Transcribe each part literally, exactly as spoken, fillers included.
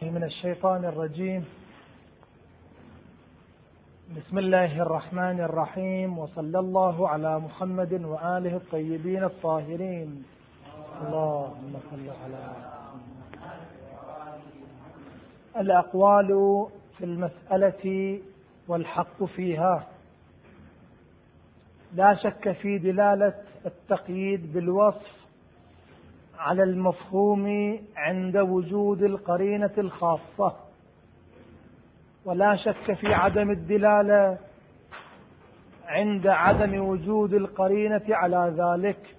من الشيطان الرجيم. بسم الله الرحمن الرحيم، وصلى الله على محمد وآله الطيبين الطاهرين. اللهم صل على الأقوال في المسألة والحق فيها. لا شك في دلالة التقييد بالوصف على المفهوم عند وجود القرينة الخاصة، ولا شك في عدم الدلالة عند عدم وجود القرينة على ذلك،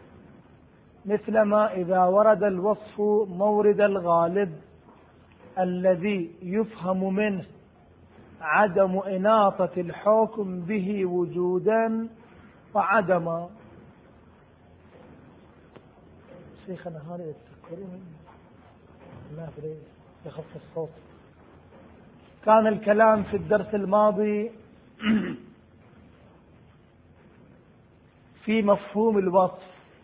مثلما إذا ورد الوصف مورد الغالب الذي يفهم منه عدم إناطة الحكم به وجودا وعدما. شيخنا هذا يتذكرون ما أدري يخف الصوت. كان الكلام في الدرس الماضي في مفهوم الوصف،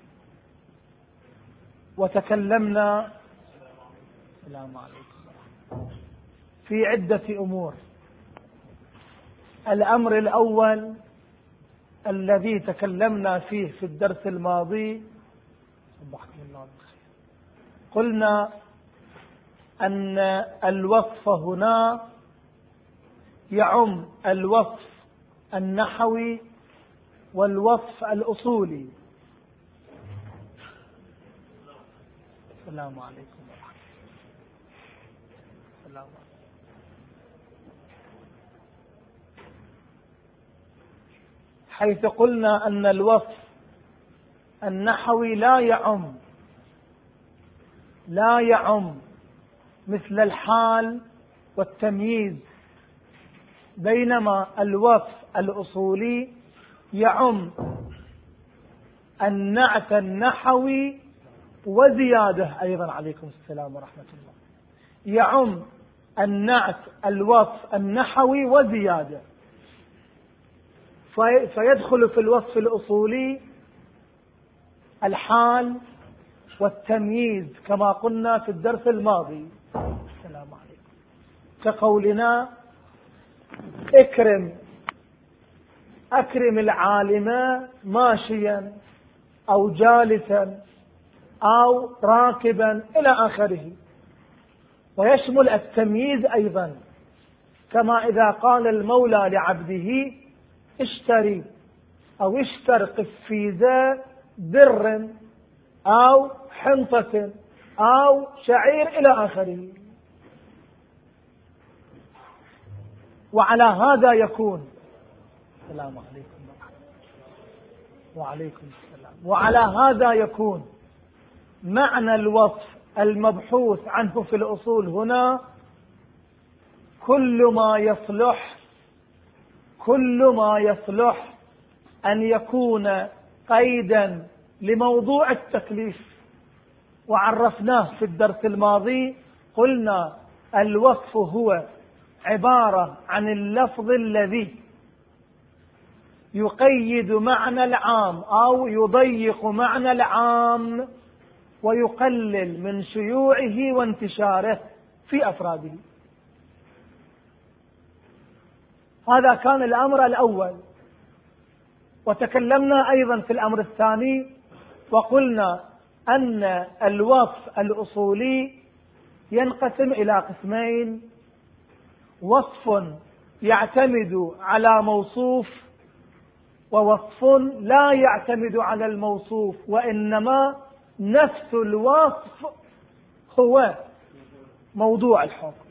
وتكلمنا السلام عليكم في عدة أمور. الأمر الأول الذي تكلمنا فيه في الدرس الماضي، صبحكم الله بالخير، قلنا أن الوصف هنا يعم الوصف النحوي والوصف الأصولي. السلام عليكم ورحمة الله. حيث قلنا أن الوصف النحوي لا يعم لا يعم مثل الحال والتمييز، بينما الوصف الأصولي يعم النعت النحوي وزيادة أيضا. عليكم السلام ورحمة الله. يعم النعت الوصف النحوي وزيادة، فيدخل في الوصف الأصولي الحال والتمييز كما قلنا في الدرس الماضي. السلام عليكم. كقولنا اكرم اكرم العالم ماشيا او جالسا او راكبا الى اخره. ويشمل التمييز ايضا، كما اذا قال المولى لعبده اشتري او اشتر قفيزة بر او حنطة او شعير الى اخره. وعلى هذا يكون السلام عليكم وعليكم السلام وعلى هذا يكون معنى الوصف المبحوث عنه في الأصول هنا كل ما يصلح كل ما يصلح أن يكون قيدا لموضوع التكليف. وعرفناه في الدرس الماضي، قلنا الوصف هو عبارة عن اللفظ الذي يقيد معنى العام أو يضيق معنى العام ويقلل من شيوعه وانتشاره في أفراده. هذا كان الأمر الأول. وتكلمنا أيضا في الأمر الثاني وقلنا أن الوصف الأصولي ينقسم إلى قسمين: وصف يعتمد على موصوف، ووصف لا يعتمد على الموصوف وإنما نفس الوصف هو موضوع الحكم.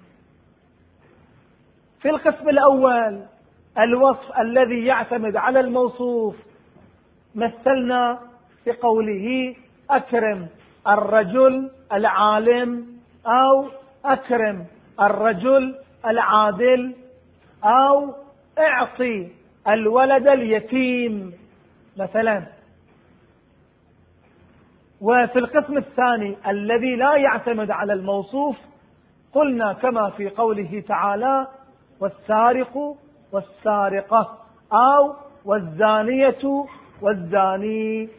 في القسم الأول الوصف الذي يعتمد على الموصوف مثلنا بقوله أكرم الرجل العالم أو أكرم الرجل العادل أو اعطي الولد اليتيم مثلا. وفي القسم الثاني الذي لا يعتمد على الموصوف قلنا كما في قوله تعالى والسارق والسارقة أو والزانية والزاني.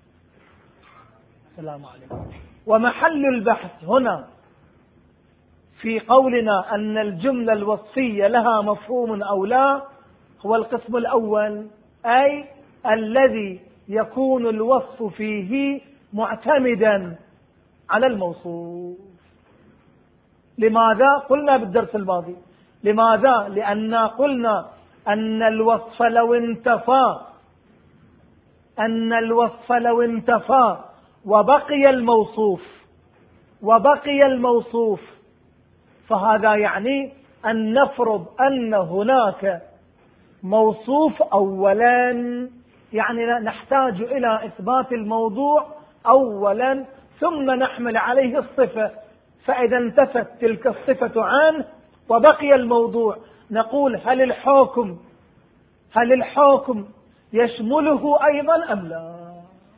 السلام عليكم. ومحل البحث هنا في قولنا أن الجملة الوصفية لها مفهوم أو لا هو القسم الأول، أي الذي يكون الوصف فيه معتمدا على الموصوف. لماذا؟ قلنا بالدرس الماضي لماذا؟ لأن قلنا أن الوصف لو انتفى أن الوصف لو انتفى وبقي الموصوف وبقي الموصوف فهذا يعني أن نفرض أن هناك موصوف أولا، يعني نحتاج إلى إثبات الموضوع أولا ثم نحمل عليه الصفة. فإذا انتفت تلك الصفة عنه وبقي الموضوع نقول هل الحكم هل الحكم يشمله أيضا أم لا؟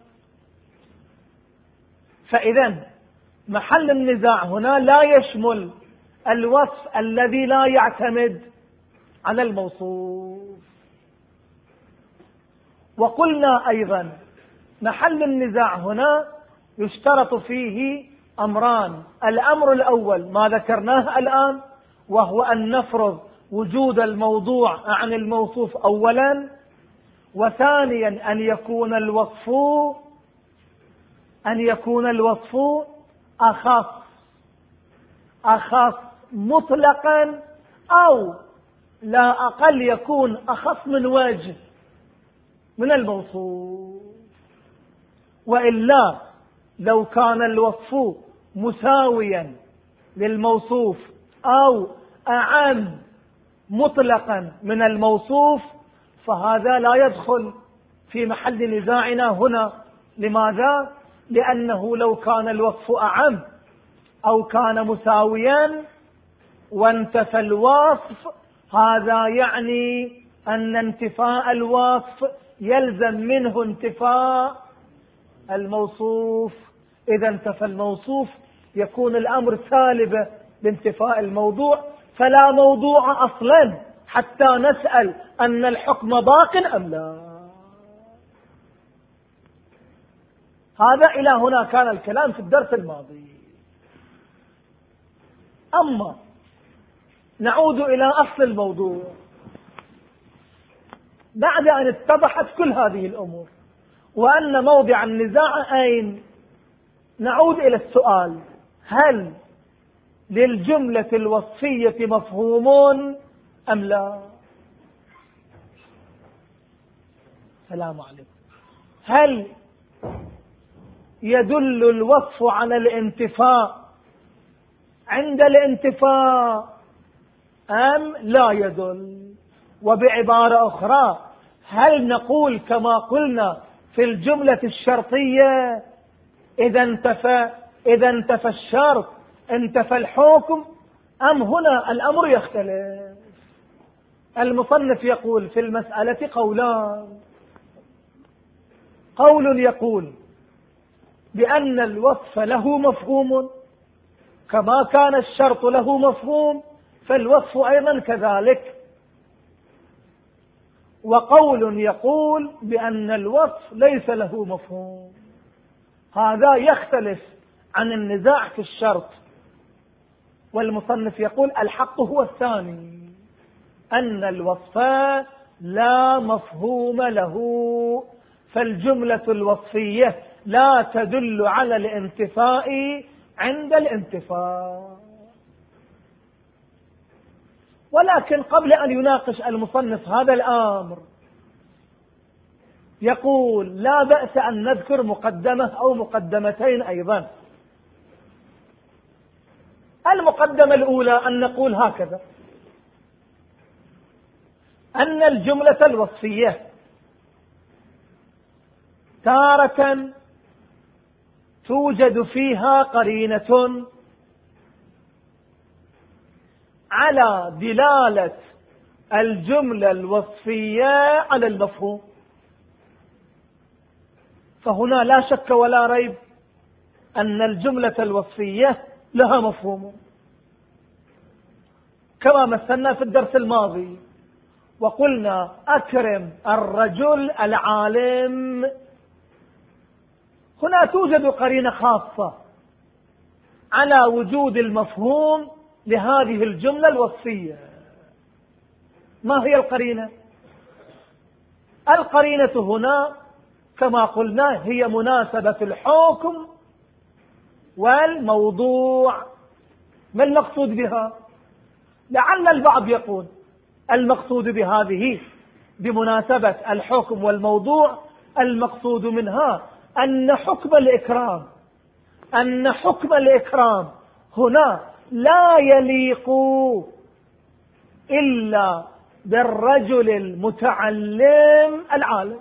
فإذا محل النزاع هنا لا يشمل الوصف الذي لا يعتمد على الموصوف. وقلنا أيضا محل النزاع هنا يشترط فيه أمران: الأمر الأول ما ذكرناه الآن وهو أن نفرض وجود الموضوع عن الموصوف أولا، وثانيا أن يكون الوصف أن يكون الوصف أخص أخص مطلقا، أو لا أقل يكون أخص من وجه من الموصوف. وإلا لو كان الوصف مساويا للموصوف أو أعم مطلقا من الموصوف فهذا لا يدخل في محل نزاعنا هنا. لماذا؟ لأنه لو كان الوصف أعم أو كان مساويا وانتفى الوصف هذا يعني أن انتفاء الوصف يلزم منه انتفاء الموصوف. إذا انتفى الموصوف يكون الأمر سالبا بانتفاء الموضوع، فلا موضوع أصلا حتى نسأل أن الحكم باق أم لا. هذا إلى هنا كان الكلام في الدرس الماضي. أما نعود إلى أصل الموضوع بعد أن اتضحت كل هذه الأمور وأن موضع النزاع أين، نعود إلى السؤال: هل للجملة الوصفية مفهوم أم لا؟ السلام عليكم. هل يدل الوصف على الانتفاء عند الانتفاء أم لا يدل؟ وبعبارة أخرى، هل نقول كما قلنا في الجملة الشرطية إذا انتفى إذا انتفى الشرط انتفى الحكم، أم هنا الأمر يختلف؟ المصنف يقول في المسألة قولان: قول يقول بأن الوصف له مفهوم كما كان الشرط له مفهوم فالوصف أيضا كذلك، وقول يقول بأن الوصف ليس له مفهوم. هذا يختلف عن النزاع في الشرط. والمصنف يقول الحق هو الثاني، أن الوصف لا مفهوم له، فالجملة الوصفية لا تدل على الانتفاء عند الانتفاء. ولكن قبل أن يناقش المصنف هذا الأمر يقول لا بأس أن نذكر مقدمة أو مقدمتين أيضا. المقدمة الأولى أن نقول هكذا: أن الجملة الوصفية تارة توجد فيها قرينة على دلالة الجملة الوصفية على المفهوم، فهنا لا شك ولا ريب أن الجملة الوصفية لها مفهوم، كما مثلنا في الدرس الماضي وقلنا أكرم الرجل العالم. هنا توجد قرينة خاصة على وجود المفهوم لهذه الجملة الوصفية. ما هي القرينة؟ القرينة هنا كما قلنا هي مناسبة الحكم والموضوع. ما المقصود بها؟ لعل البعض يقول المقصود بهذه بمناسبة الحكم والموضوع المقصود منها أن حكم الإكرام أن حكم الإكرام هنا لا يليق إلا بالرجل المتعلم العالم.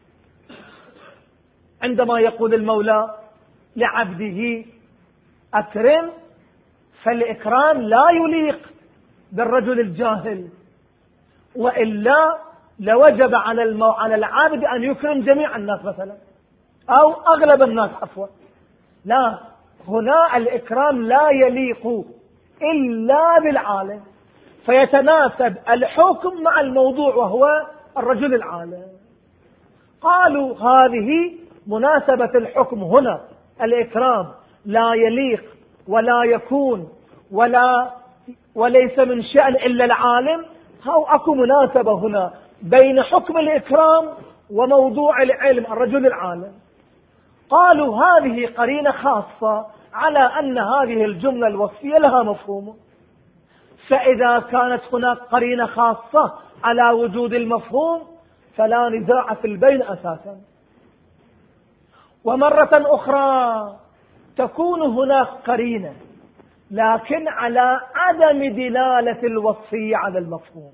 عندما يقول المولى لعبده أكرم، فالإكرام لا يليق بالرجل الجاهل، وإلا لوجب على المو... على العابد أن يكرم جميع الناس مثلا، أو أغلب الناس عفوا. لا، هنا الإكرام لا يليق إلا بالعالم، فيتناسب الحكم مع الموضوع وهو الرجل العالم. قالوا هذه مناسبة الحكم هنا، الإكرام لا يليق ولا يكون ولا وليس من شأن إلا العالم. هو أكو مناسبة هنا بين حكم الإكرام وموضوع العلم الرجل العالم. قالوا هذه قرينة خاصة على أن هذه الجملة الوصفية لها مفهوم، فإذا كانت هناك قرينة خاصة على وجود المفهوم فلا نزاع في البين أساسا. ومرة أخرى تكون هناك قرينة لكن على عدم دلالة الوصفية على المفهوم.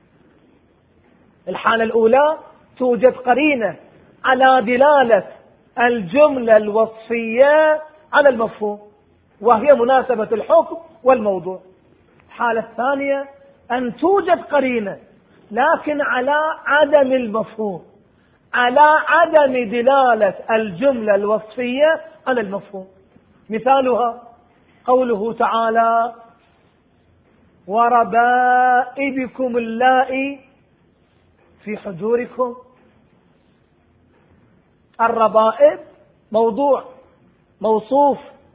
الحالة الأولى توجد قرينة على دلالة الجملة الوصفية على المفهوم وهي مناسبة الحكم والموضوع. الحالة الثانية أن توجد قرينة لكن على عدم المفهوم، على عدم دلالة الجملة الوصفية على المفهوم. مثالها قوله تعالى وربائبكم اللائي في حجوركم. الربائب موضوع موصوف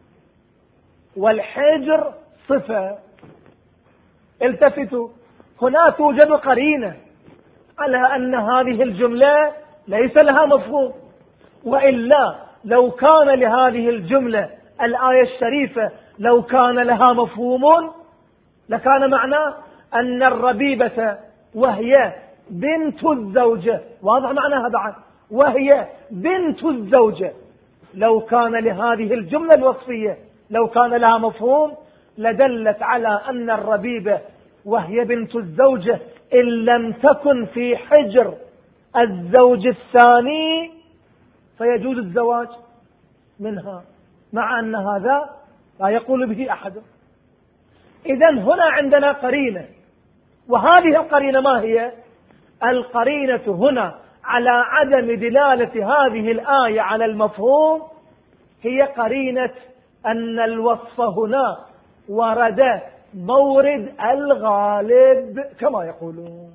والحجر صفة. التفتوا، هنا توجد قرينة على أن هذه الجملة ليس لها مفهوم، وإلا لو كان لهذه الجملة الآية الشريفة لو كان لها مفهوم لكان معناه أن الربيبة وهي بنت الزوجة، واضح معناها بعد، وهي بنت الزوجة، لو كان لهذه الجملة الوصفية لو كان لها مفهوم لدلت على أن الربيبة وهي بنت الزوجة إن لم تكن في حجر الزوج الثاني فيجوز الزواج منها، مع أن هذا لا يقول به أحد. إذن هنا عندنا قرينة، وهذه القرينة ما هي؟ القرينة هنا على عدم دلالة هذه الآية على المفهوم هي قرينة أن الوصف هنا ورد مورد الغالب كما يقولون.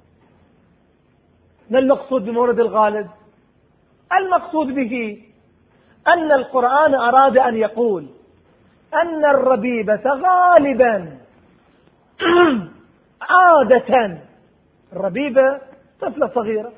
ما المقصود بمورد الغالب؟ المقصود به أن القرآن أراد أن يقول أن الربيبة غالبا عادة، الربيبة طفلة صغيرة،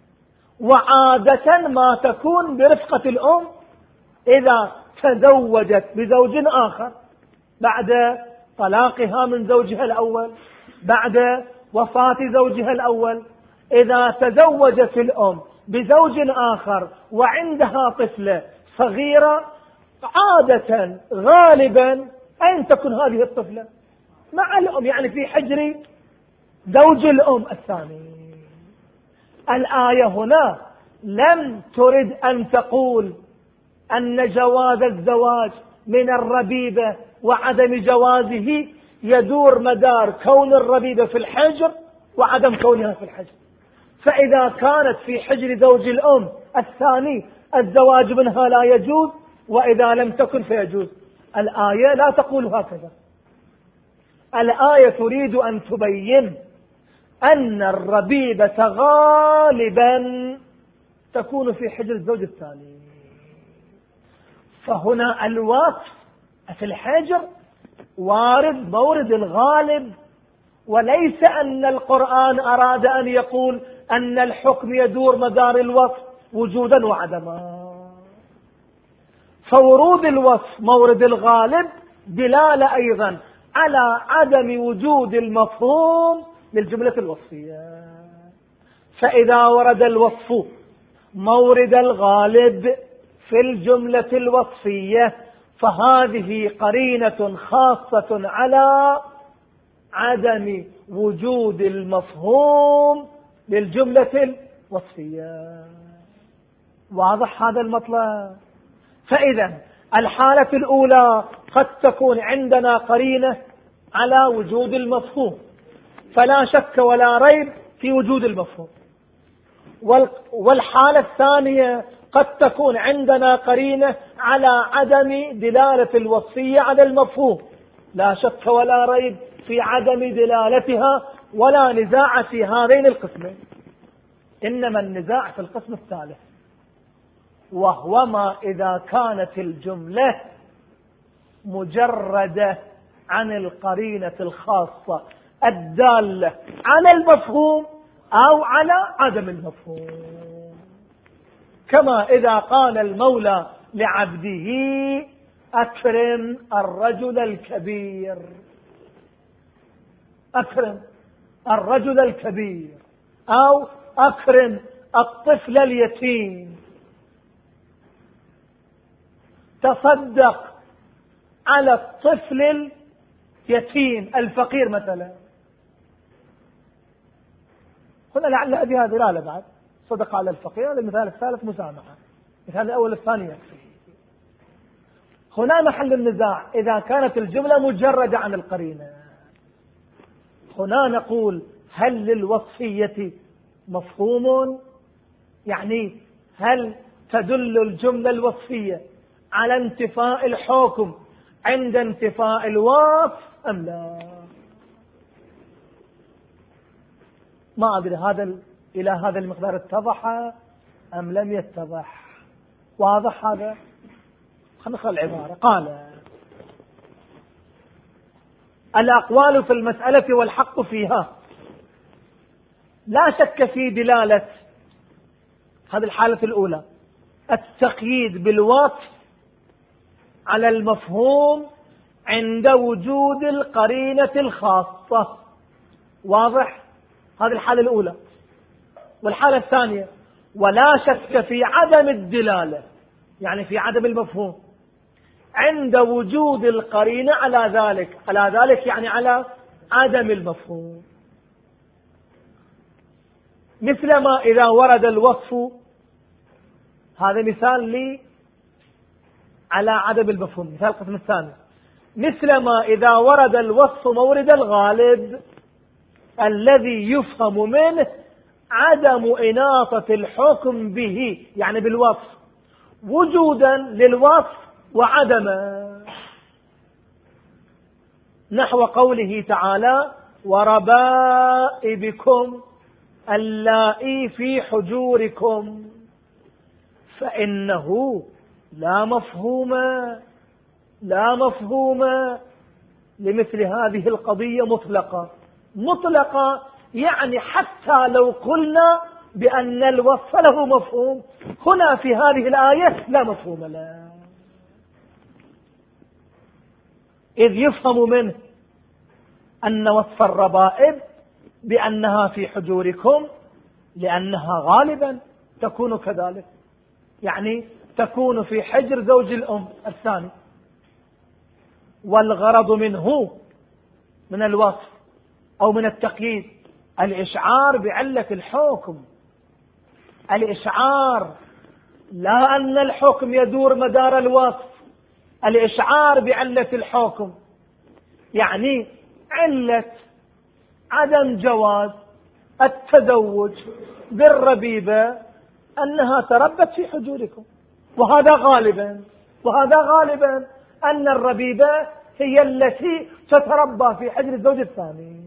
وعادة ما تكون برفقة الأم إذا تزوجت بزوج آخر بعد طلاقها من زوجها الأول، بعد وفاة زوجها الأول. إذا تزوجت الأم بزوج آخر وعندها طفلة صغيرة عادة غالبا أين تكون هذه الطفلة؟ مع الأم، يعني في حجر زوج الأم الثاني. الآية هنا لم ترد أن تقول أن جواز الزواج من الربيبة وعدم جوازه يدور مدار كون الربيبة في الحجر وعدم كونها في الحجر، فإذا كانت في حجر زوج الأم الثاني الزواج منها لا يجوز، وإذا لم تكن فيجوز. الآية لا تقول هكذا. الآية تريد أن تبين أن الربيبة غالبا تكون في حجر الزوج الثاني، فهنا الوصف في الحجر وارد مورد الغالب، وليس أن القرآن أراد أن يقول أن الحكم يدور مدار الوصف وجودا وعدما. فورود الوصف مورد الغالب دلالة أيضا على عدم وجود المفهوم للجملة الوصفية. فإذا ورد الوصف مورد الغالب في الجملة الوصفية فهذه قرينة خاصة على عدم وجود المفهوم للجملة الوصفية. واضح هذا المطلب؟ فإذا الحالة الأولى قد تكون عندنا قرينة على وجود المفهوم، فلا شك ولا ريب في وجود المفهوم. والحالة الثانية قد تكون عندنا قرينة على عدم دلالة الوصفية على المفهوم، لا شك ولا ريب في عدم دلالتها، ولا نزاع في هذين القسمين. إنما النزاع في القسم الثالث، وهو ما إذا كانت الجملة مجردة عن القرينة الخاصة الدالة على المفهوم أو على عدم المفهوم. كما إذا قال المولى لعبده أكرم الرجل الكبير، أكرم الرجل الكبير، أو أكرم الطفل اليتيم، تصدق على الطفل اليتيم الفقير مثلا. هنا لعل أبي هذه لا بعد صدق على الفقير. المثال الثالث مسامحة، مثال الأول الثاني. هنا محل النزاع إذا كانت الجملة مجردة عن القرينة. هنا نقول هل للوصفية مفهوم؟ يعني هل تدل الجملة الوصفية على انتفاء الحكم عند انتفاء الوصف أم لا؟ ما أدري هذا إلى هذا المقدار اتضح أم لم يتضح. واضح هذا؟ خلينا نقرأ العبارة. قال الأقوال في المسألة والحق فيها. لا شك في دلالة هذه الحالة الأولى التقييد بالوصف على المفهوم عند وجود القرينة الخاصة. واضح؟ هذه الحالة الأولى. والحالة الثانية ولا شك في عدم الدلالة، يعني في عدم المفهوم عند وجود القرينة على ذلك، على ذلك يعني على عدم المفهوم. مثل ما إذا ورد الوصف، هذا مثال لي على عدم المفهوم، مثال القسم الثاني. مثل ما إذا ورد الوصف مورد الغالب الذي يفهم منه عدم إناطة الحكم به، يعني بالوصف، وجودا للوصف وعدما، نحو قوله تعالى وربائبكم اللائي في حجوركم، فإنه لا مفهوم لا مفهوم لمثل هذه القضية مطلقة. مطلقة يعني حتى لو قلنا بأن الوصف له مفهوم، هنا في هذه الآية لا مفهوم له، إذ يفهم منه أن وصف الربائب بأنها في حجوركم لأنها غالبا تكون كذلك، يعني تكون في حجر زوج الأم الثاني. والغرض منه من الوصف أو من التقييد الإشعار بعلة الحكم، الإشعار، لا أن الحكم يدور مدار الوصف، الإشعار بعلة الحكم، يعني علة عدم جواز التزوج بالربيبة أنها تربت في حجوركم، وهذا غالبا وهذا غالبا أن الربيبة هي التي تتربى في حجر الزوج الثاني،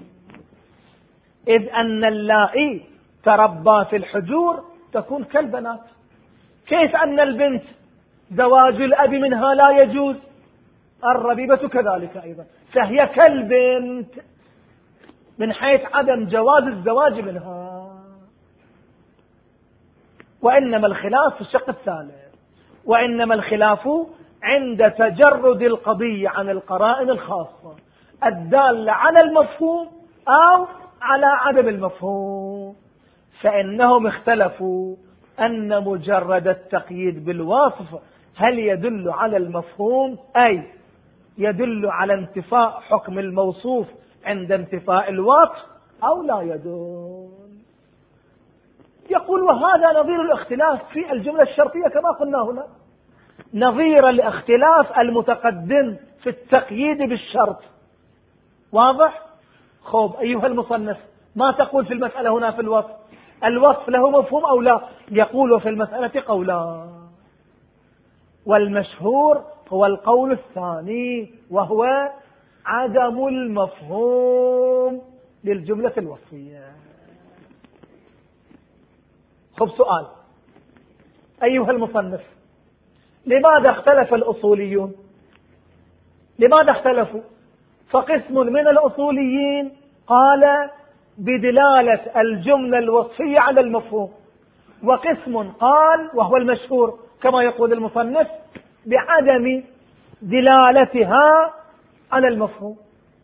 إذ أن اللائي تربى في الحجور تكون كالبنات. كيف أن البنت زواج الأب منها لا يجوز الربيبة كذلك أيضا، فهي كالبنت من حيث عدم جواز الزواج منها. وإنما الخلاف في الشق الثالث، وإنما الخلاف عند تجرد القضية عن القرائن الخاصة الدالة على المفهوم أو على عدم المفهوم، فإنهم اختلفوا أن مجرد التقييد بالوصف هل يدل على المفهوم، أي يدل على انتفاء حكم الموصوف عند انتفاء الوصف، أو لا يدل. يقول وهذا نظير الاختلاف في الجملة الشرطية كما قلنا هنا، نظير الاختلاف المتقدم في التقييد بالشرط. واضح؟ خب أيها المصنف، ما تقول في المسألة هنا في الوصف؟ الوصف له مفهوم أو لا؟ يقول في المسألة قولان، والمشهور هو القول الثاني، وهو عدم المفهوم للجملة الوصفية. خب سؤال أيها المصنف، لماذا اختلف الأصوليون؟ لماذا اختلفوا؟ فقسم من الأصوليين قال بدلالة الجملة الوصفية على المفهوم، وقسم قال وهو المشهور كما يقول المصنف بعدم دلالتها على المفهوم.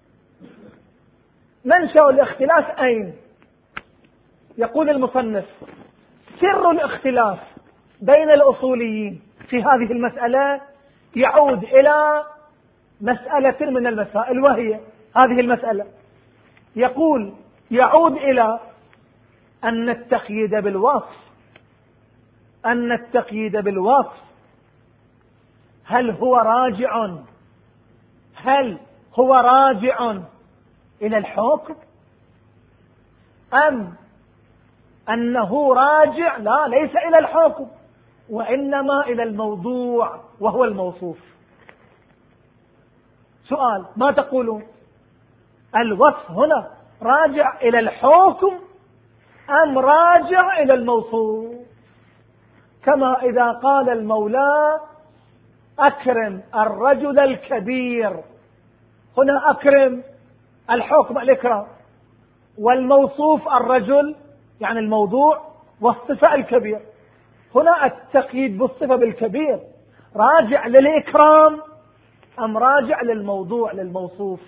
منشأ الاختلاف أين؟ يقول المصنف سر الاختلاف بين الأصوليين في هذه المسألة يعود إلى مسألة من المسائل، وهي هذه المسألة. يقول يعود إلى أن التقييد بالوصف أن التقييد بالوصف هل هو راجع هل هو راجع إلى الحكم، أم أنه راجع لا ليس إلى الحكم وإنما إلى الموضوع وهو الموصوف؟ سؤال، ما تقولون؟ الوصف هنا راجع إلى الحكم أم راجع إلى الموصوف؟ كما إذا قال المولى أكرم الرجل الكبير، هنا أكرم الحكم الإكرام، والموصوف الرجل يعني الموضوع، والصفة الكبير. هنا التقييد بالصفة بالكبير راجع للإكرام أم راجع للموضوع للموصوف؟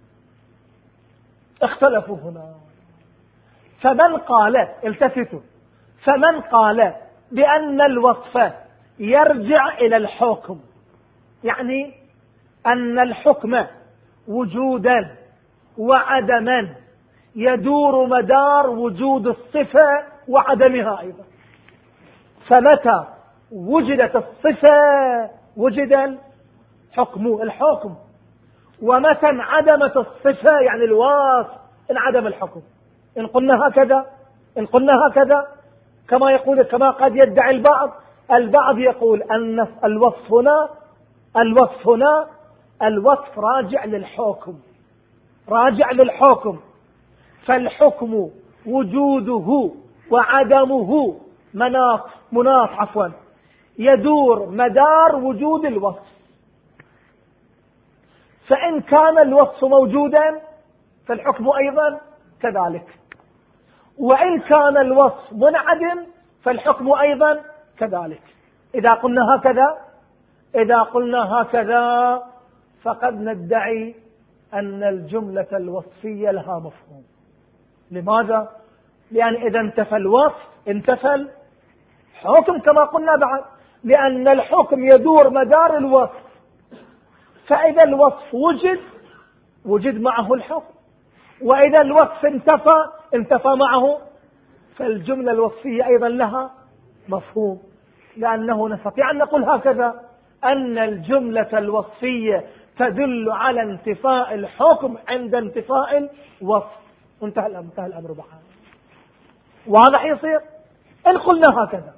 اختلفوا هنا. فمن قال التفتوا فمن قال بأن الوصف يرجع إلى الحكم، يعني أن الحكم وجودا وعدما يدور مدار وجود الصفة وعدمها أيضا، فمتى وجدت الصفة وجد الحكم الحكم، ومتى انعدمت الصفة يعني الوصف انعدم الحكم. إن قلنا هكذا إن قلنا هكذا كما يقول كما قد يدعي البعض البعض يقول أن الوصف هنا الوصف هنا الوصف راجع للحكم راجع للحكم فالحكم وجوده وعدمه مناط مناط عفوا يدور مدار وجود الوصف. فإن كان الوصف موجودا فالحكم أيضا كذلك، وإن كان الوصف منعدم فالحكم أيضا كذلك. إذا قلنا هكذا إذا قلنا هكذا فقد ندعي أن الجملة الوصفية لها مفهوم. لماذا؟ لأن إذا انتفى الوصف انتفى الحكم كما قلنا بعد، لأن الحكم يدور مدار الوصف، فإذا الوصف وجد وجد معه الحكم، وإذا الوصف انتفى انتفى معه، فالجملة الوصفية أيضا لها مفهوم. لأنه نستطيع أن نقول هكذا أن الجملة الوصفية تدل على انتفاء الحكم عند انتفاء الوصف، انتهى الأمر انتهى الأمر بحال. واضح يصير؟ إن قلنا هكذا.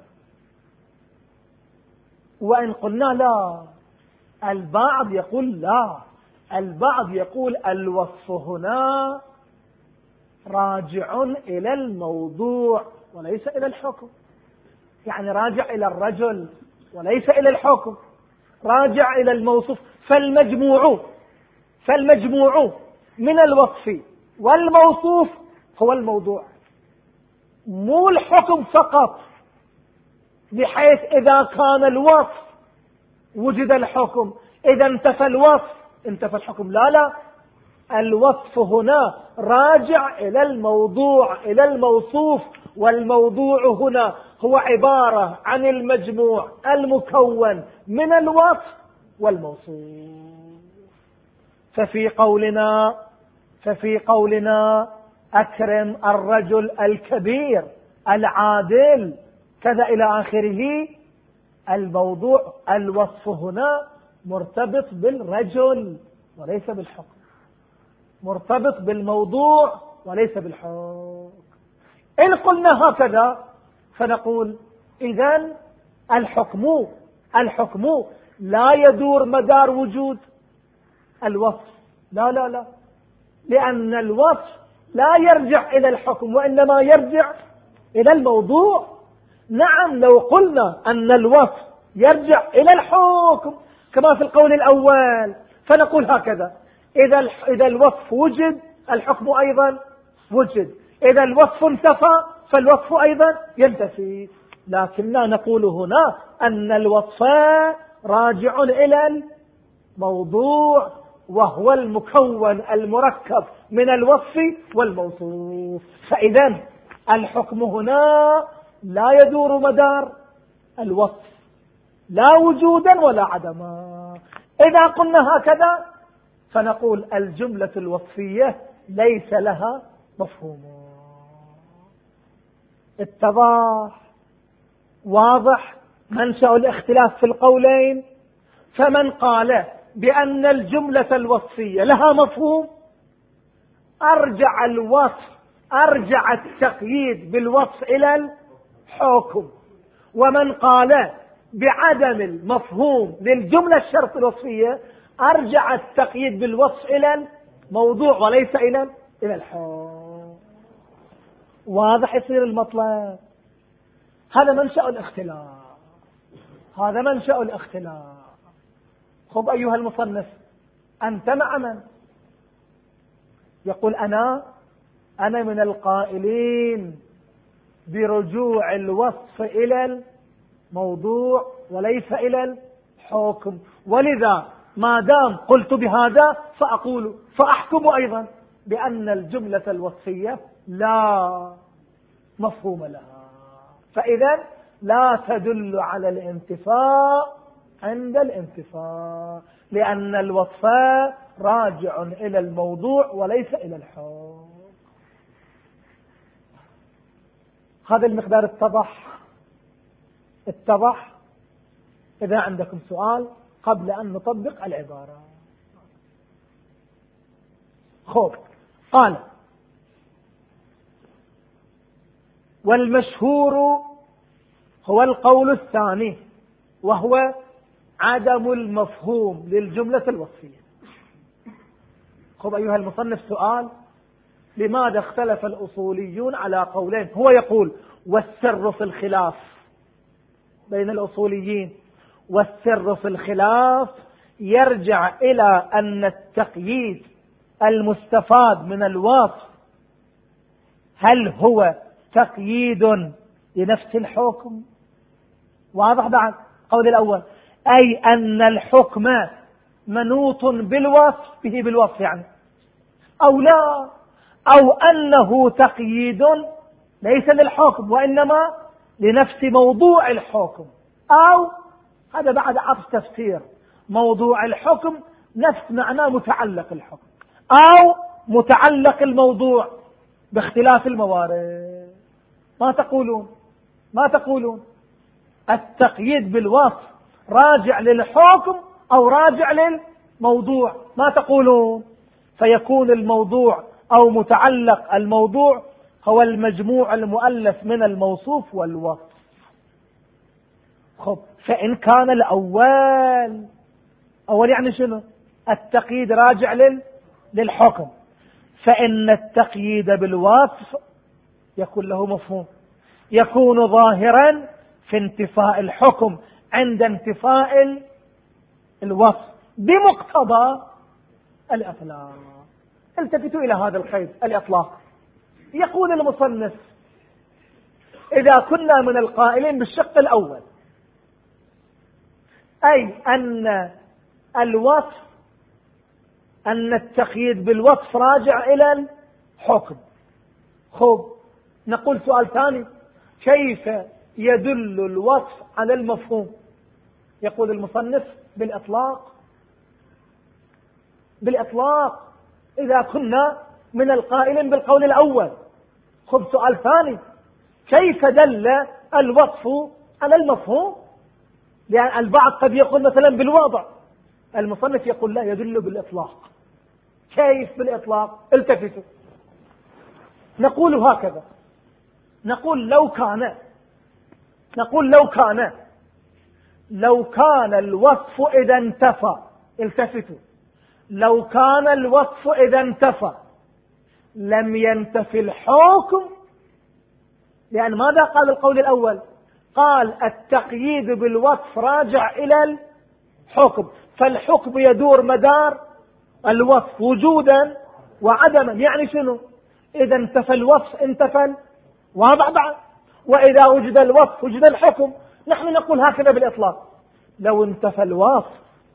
وإن قلنا لا، البعض يقول لا، البعض يقول الوصف هنا راجع إلى الموضوع وليس إلى الحكم، يعني راجع إلى الرجل وليس إلى الحكم، راجع إلى الموصوف. فالمجموع فالمجموع من الوصف والموصوف هو الموضوع، مو الحكم فقط، بحيث إذا كان الوصف وجد الحكم، إذا انتفى الوصف انتفى الحكم. لا لا، الوصف هنا راجع إلى الموضوع، إلى الموصوف، والموضوع هنا هو عبارة عن المجموع المكون من الوصف والموصوف. ففي قولنا ففي قولنا أكرم الرجل الكبير العادل كذا إلى آخره، الموضوع الوصف هنا مرتبط بالرجل وليس بالحكم، مرتبط بالموضوع وليس بالحكم. إن قلنا هكذا فنقول إذن الحكم الحكم لا يدور مدار وجود الوصف. لا لا لا، لأن الوصف لا يرجع إلى الحكم وإنما يرجع إلى الموضوع. نعم، لو قلنا أن الوصف يرجع إلى الحكم كما في القول الأول فنقول هكذا: إذا إذا الوصف وجد الحكم أيضا وجد، إذا الوصف انتفى فالوصف أيضا ينتفي. لكننا نقول هنا أن الوصف راجع إلى الموضوع، وهو المكون المركب من الوصف والموصوف. فإذا الحكم هنا لا يدور مدار الوصف، لا وجودا ولا عدما. إذا قلنا هكذا فنقول الجملة الوصفية ليس لها مفهوم. اتضح؟ واضح منشأ الاختلاف في القولين. فمن قال بأن الجملة الوصفية لها مفهوم أرجع الوصف أرجع التقييد بالوصف إلى الحكم، ومن قال بعدم المفهوم للجملة الشرط الوصفية أرجع التقييد بالوصف إلى الموضوع وليس إلى إلى الحكم. واضح يصير المطلب؟ هذا منشأ الاختلاف، هذا منشأ الاختلاف. خب أيها المصنف، أنت مع من؟ يقول أنا أنا من القائلين برجوع الوصف إلى الموضوع وليس إلى الحكم، ولذا ما دام قلت بهذا فأقول فأحكم أيضا بأن الجملة الوصفية لا مفهوم لها، فإذا لا تدل على الانتفاء عند الانتفاء، لأن الوصف راجع إلى الموضوع وليس إلى الحكم. هذا المقدار اتضح؟ اتضح؟ إذا عندكم سؤال قبل أن نطبق العبارة. خب، قال: والمشهور هو القول الثاني، وهو عدم المفهوم للجملة الوصفية. خب أيها المصنف، سؤال: لماذا اختلف الأصوليون على قولين؟ هو يقول: والسر في الخلاف بين الأصوليين، والسر في الخلاف يرجع إلى أن التقييد المستفاد من الوصف هل هو تقييد لنفس الحكم؟ واضح بعد قول الأول، أي أن الحكم منوط بالوصف به بالوصف يعني، أو لا، أو أنه تقييد ليس للحكم وإنما لنفس موضوع الحكم، أو هذا بعد عطف تفسير، موضوع الحكم نفس معناه متعلق الحكم أو متعلق الموضوع باختلاف الموارد. ما تقولون ما تقولون التقييد بالوصف راجع للحكم أو راجع للموضوع؟ ما تقولون؟ فيكون الموضوع أو متعلق الموضوع هو المجموع المؤلف من الموصوف والوصف. خب، فإن كان الأول أول يعني شنو؟ التقييد راجع لل... للحكم، فإن التقييد بالوصف يكون له مفهوم، يكون ظاهرا في انتفاء الحكم عند انتفاء الوصف، بمقتضى الإطلاق. التفتوا إلى هذا القيد الإطلاق. يقول المصنف إذا كنا من القائلين بالشق الأول، أي أن الوصف أن التقييد بالوصف راجع إلى الحكم. خب نقول سؤال ثاني، كيف يدل الوصف على المفهوم؟ يقول المصنف بالإطلاق. بالإطلاق إذا كنا من القائلين بالقول الأول. خب سؤال ثاني، كيف دل الوصف على المفهوم؟ لأن البعض قد يقول مثلا بالوضع، المصنف يقول لا، يدل بالإطلاق. كيف بالإطلاق؟ التفتوا. نقول هكذا، نقول لو كان نقول لو كان لو كان الوصف إذا انتفى، التفتوا، لو كان الوصف إذا انتفى لم ينتفي الحكم. لأن ماذا قال القول الأول؟ قال التقييد بالوصف راجع إلى الحكم، فالحكم يدور مدار الوصف وجودا وعدما. يعني شنو؟ إذا انتفى الوصف انتفى واضح بعد، وإذا وجد الوصف وجد الحكم. نحن نقول هكذا بالإطلاق، لو انتفى الوصف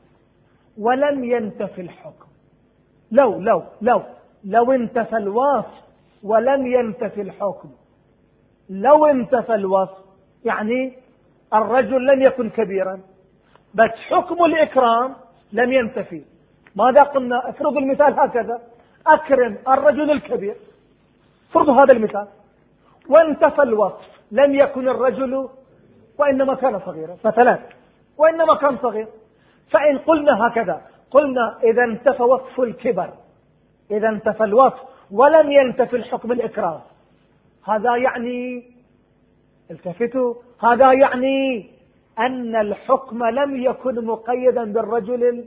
ولم ينتفي الحكم، لو لو لو لو انتفى الوصف ولم ينتفي الحكم، لو انتفى الوصف يعني الرجل لم يكن كبيرا بس حكم الإكرام لم ينتفي. ماذا قلنا؟ افرض المثال هكذا، أكرم الرجل الكبير، فرضوا هذا المثال، وانتفى الوصف، لم يكن الرجل وإنما كان صغيرا مثلا، وإنما كان صغير. فإن قلنا هكذا، قلنا إذا انتفى وصف الكبر، إذا انتفى الوصف ولم ينتفي الحكم الإكرام، هذا يعني، التفتوا، هذا يعني أن الحكم لم يكن مقيدا بالرجل،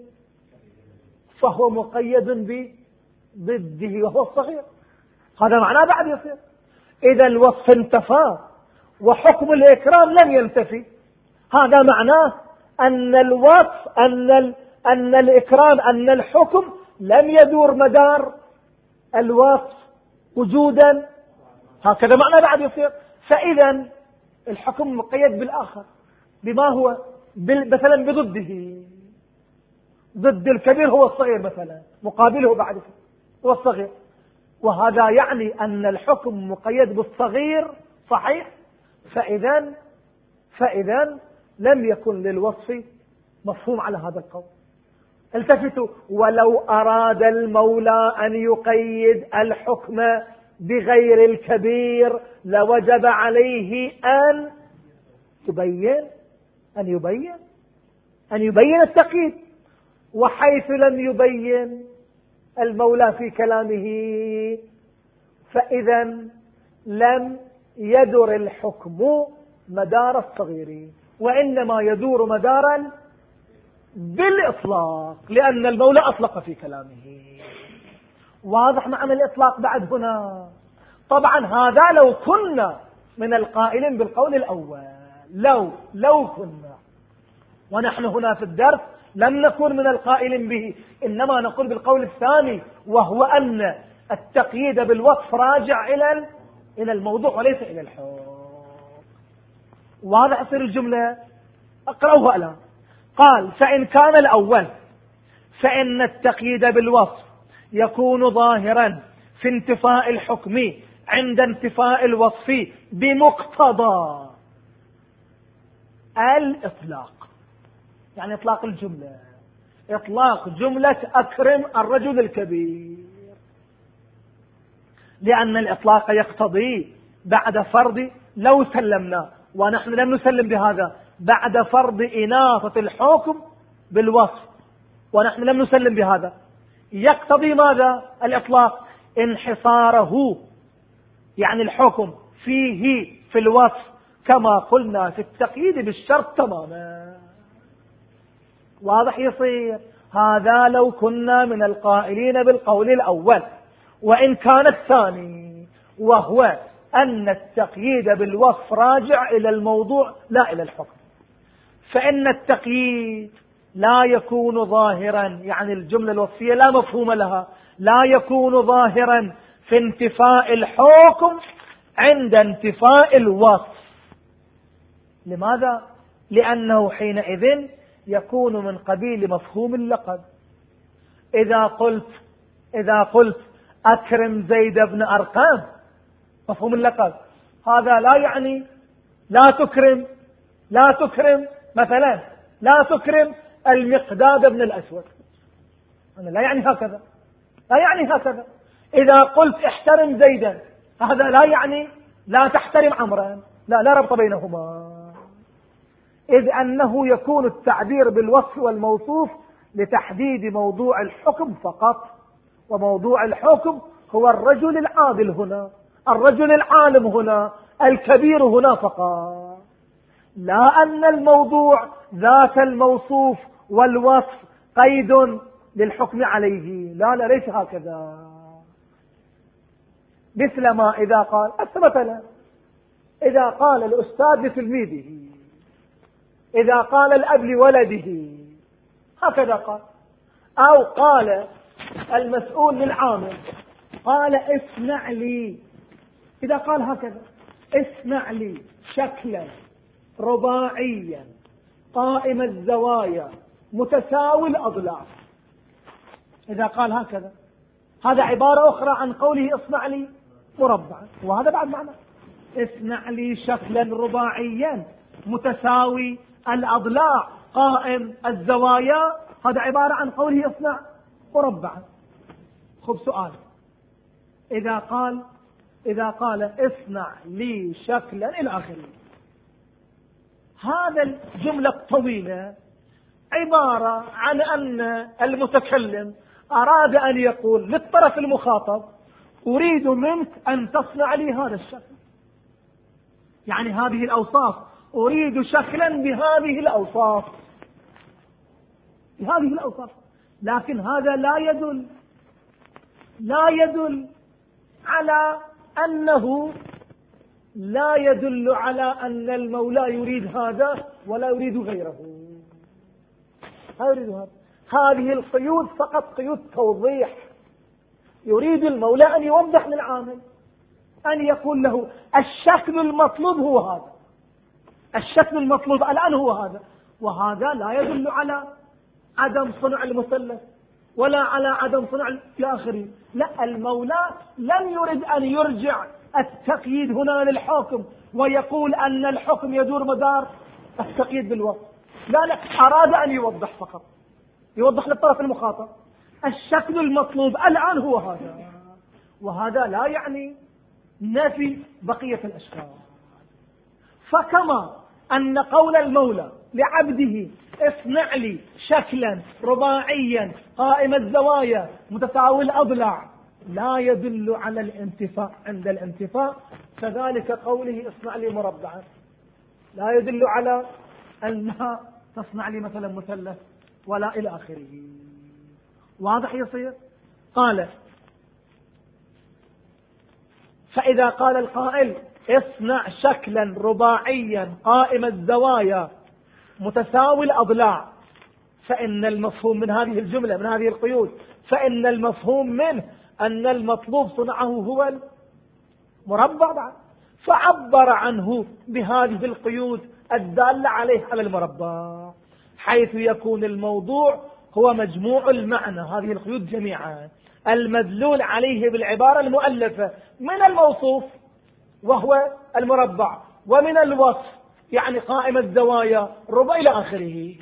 فهو مقيد بضده وهو الصغير. هذا معناه بعد يصير إذا الوصف انتفى وحكم الإكرام لم ينتفي، هذا معناه أن الوصف أن ال... أن الإكرام أن الحكم لم يدور مدار الوصف وجودا، هكذا معناه بعد يصير. فإذا الحكم مقيد بالآخر، بما هو بال... مثلا بضده، ضد الكبير هو الصغير مثلا، مقابله بعد هو الصغير، وهذا يعني أن الحكم مقيد بالصغير صحيح. فإذا فإذا لم يكن للوصف مفهوم على هذا القول. التفتوا، ولو أراد المولى أن يقيد الحكم بغير الكبير لوجب عليه أن يبين أن يبين أن يبين التقييد، وحيث لم يبين المولى في كلامه فإذا لم يدر الحكم مدار الصغير، وإنما يدور مدارا بالإطلاق، لأن المولى أطلق في كلامه. واضح معنى الإطلاق بعد هنا؟ طبعا هذا لو كنا من القائلين بالقول الأول، لو لو كنا، ونحن هنا في الدرس لم نكن من القائلين به، إنما نقول بالقول الثاني، وهو أن التقييد بالوصف راجع إلى إلى الموضوع وليس إلى الحكم. واضح يصير الجملة؟ أقرأوها الآن. قال فإن كان الأول فإن التقييد بالوصف يكون ظاهرا في انتفاء الحكم عند انتفاء الوصف بمقتضى الإطلاق، يعني إطلاق الجملة، إطلاق جملة أكرم الرجل الكبير، لأن الإطلاق يقتضي بعد فرض، لو سلمنا ونحن لم نسلم بهذا، بعد فرض إناثة الحكم بالوصف ونحن لم نسلم بهذا، يقتضي ماذا؟ الإطلاق انحصاره، يعني الحكم فيه في الوصف كما قلنا في التقييد بالشرط تماما. واضح يصير؟ هذا لو كنا من القائلين بالقول الأول. وإن كان الثاني، وهو أن التقييد بالوصف راجع إلى الموضوع لا إلى الحكم، فإن التقييد لا يكون ظاهرا، يعني الجملة الوصفية لا مفهوم لها، لا يكون ظاهرا في انتفاء الحكم عند انتفاء الوصف. لماذا؟ لأنه حينئذ يكون من قبيل مفهوم اللقب. إذا قلت إذا قلت أكرم زيد بن أرقام، مفهوم اللقب، هذا لا يعني لا تكرم لا تكرم مثلا لا تكرم المقداد بن الأسود، أنا لا يعني هكذا لا يعني هكذا. إذا قلت احترم زيدا، هذا لا يعني لا تحترم عمرا، لا لا ربط بينهما، إذ أنه يكون التعبير بالوصف والموصوف لتحديد موضوع الحكم فقط، وموضوع الحكم هو الرجل العادل هنا، الرجل العالم هنا، الكبير هنا فقط، لا أن الموضوع ذات الموصوف والوصف قيد للحكم عليه، لا لا ليس هكذا. مثل ما إذا قال مثلا إذا قال الأستاذ لتلميذه، إذا قال الأب لولده، هكذا قال، أو قال المسؤول للعامل قال اصنع لي، إذا قال هكذا اصنع لي شكلا رباعيا قائم الزوايا متساوي الأضلاع، إذا قال هكذا، هذا عبارة أخرى عن قوله اصنع لي مربعا، وهذا بعد معنى اصنع لي شكلا رباعيا متساوي الأضلاع قائم الزوايا، هذا عبارة عن قوله اصنع مربعا. خب سؤال، إذا قال إذا قال اصنع لي شكلا إلى آخره، هذا الجملة الطويلة عبارة عن أن المتكلم أراد أن يقول للطرف المخاطب أريد منك أن تصنع لي هذا الشكل، يعني هذه الأوصاف، أريد شكلا بهذه الأوصاف بهذه الأوصاف لكن هذا لا يدل لا يدل على أنه لا يدل على أن المولى يريد هذا ولا يريد غيره، لا يريد هذا. هذه القيود فقط قيود توضيح، يريد المولى أن يوضح للعامل، أن يقول له الشكل المطلوب هو هذا، الشكل المطلوب الآن هو هذا، وهذا لا يدل على عدم صنع المثلث ولا على عدم صنع الآخرين، لا، المولى لم يرد أن يرجع التقييد هنا للحكم ويقول أن الحكم يدور مدار التقييد بالوصف، لا لا، أراد أن يوضح فقط، يوضح للطرف المخاطب الشكل المطلوب الآن هو هذا، وهذا لا يعني نفي بقية الأشكال. فكما أن قول المولى لعبده اصنع لي شكلا رباعيا قائم الزوايا متساوي الأضلاع لا يدل على الانتفاء عند الانتفاء، كذلك قوله اصنع لي مربعا لا يدل على أنها تصنع لي مثلا مثلث ولا إلى آخره. واضح يصير؟ قال فإذا قال القائل اصنع شكلا رباعيا قائم الزوايا متساوي الأضلاع، فإن المفهوم من هذه الجملة من هذه القيود فإن المفهوم منه أن المطلوب صنعه هو المربع بعد، فعبر عنه بهذه القيود الدالة عليه على المربع، حيث يكون الموضوع هو مجموع المعنى، هذه القيود جميعا المدلول عليه بالعبارة المؤلفة من الموصوف وهو المربع ومن الوصف يعني قائم الزوايا ربع إلى آخره،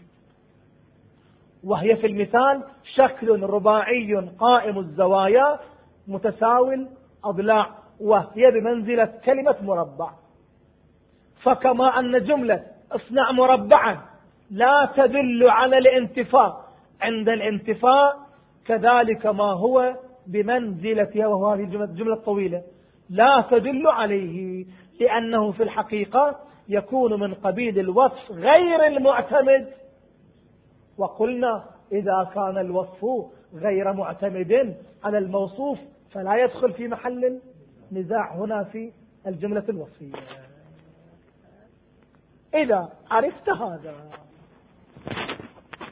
وهي في المثال شكل رباعي قائم الزوايا متساوي الأضلاع، وهي بمنزلة كلمة مربع. فكما أن جملة اصنع مربعا لا تدل على الانتفاء عند الانتفاء، كذلك ما هو بمنزلتها، وهو هذه الجملة الطويلة لا تدل عليه، لأنه في الحقيقة يكون من قبيل الوصف غير المعتمد، وقلنا إذا كان الوصف غير معتمد على الموصوف فلا يدخل في محل النزاع هنا في الجملة الوصفية. إذا عرفت هذا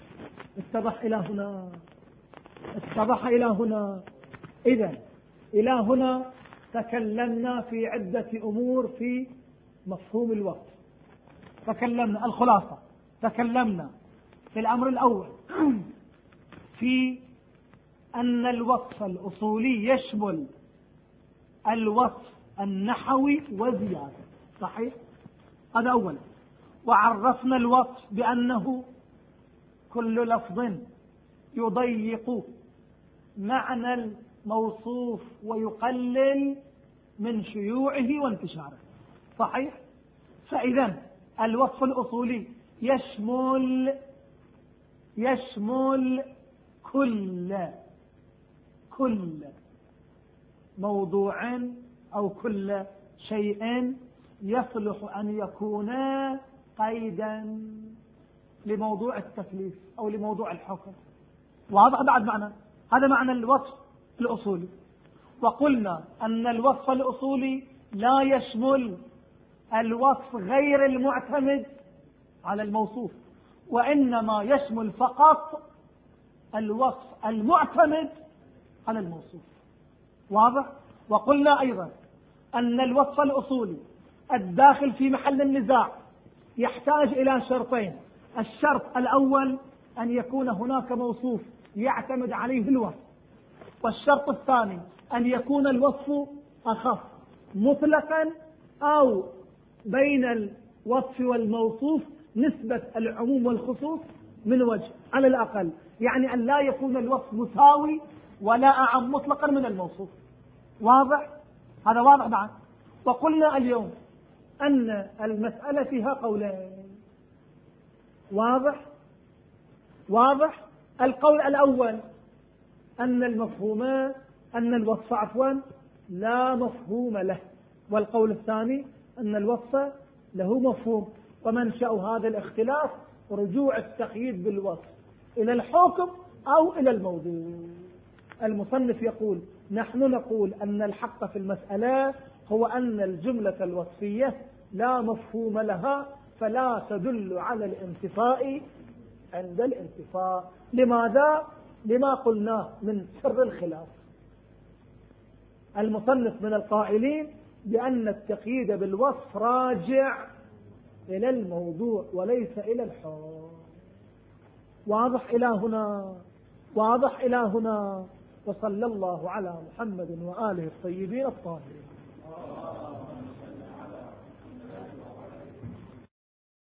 اتضح إلى هنا، اتضح إلى هنا. إذن إلى هنا تكلمنا في عدة أمور في مفهوم الوصف. تكلمنا الخلاصة، تكلمنا في الأمر الأول في أن الوصف الأصولي يشمل الوصف النحوي وزيادة، صحيح؟ هذا أولا. وعرفنا الوصف بأنه كل لفظ يضيق معنى الموصوف ويقلل من شيوعه وانتشاره، صحيح؟ فإذا الوصف الأصولي يشمل يشمل كل كل موضوع أو كل شيء يصلح أن يكون قيدا لموضوع التكليف أو لموضوع الحكم. واضح بعد معنى هذا معنى الوصف الأصولي. وقلنا أن الوصف الأصولي لا يشمل الوصف غير المعتمد على الموصوف، وإنما يشمل فقط الوصف المعتمد على الموصوف. واضح؟ وقلنا أيضا أن الوصف الأصولي الداخل في محل النزاع يحتاج إلى شرطين. الشرط الأول أن يكون هناك موصوف يعتمد عليه الوصف، والشرط الثاني أن يكون الوصف أخف مطلقا أو بين الوصف والموصوف نسبة العموم والخصوص من وجه على الأقل، يعني أن لا يكون الوصف مساوي ولا أعم مطلقا من الموصوف. واضح؟ هذا واضح بعد. وقلنا اليوم أن المسألة فيها قولين. واضح؟ واضح؟ القول الأول أن المفهوم أن الوصف عفوا لا مفهوم له، والقول الثاني أن الوصف له مفهوم. ومنشأ هذا الاختلاف رجوع التقييد بالوصف إلى الحكم أو إلى الموضوع. المصنف يقول نحن نقول أن الحق في المسألة هو أن الجملة الوصفية لا مفهوم لها، فلا تدل على الانتفاء عند الانتفاء. لماذا؟ لما قلناه من سر الخلاف. المصنف من القائلين بأن التقييد بالوصف راجع إلى الموضوع وليس إلى الحكم. واضح إلى هنا؟ واضح إلى هنا؟ وصلى الله على محمد وآله الطيبين الطاهرين.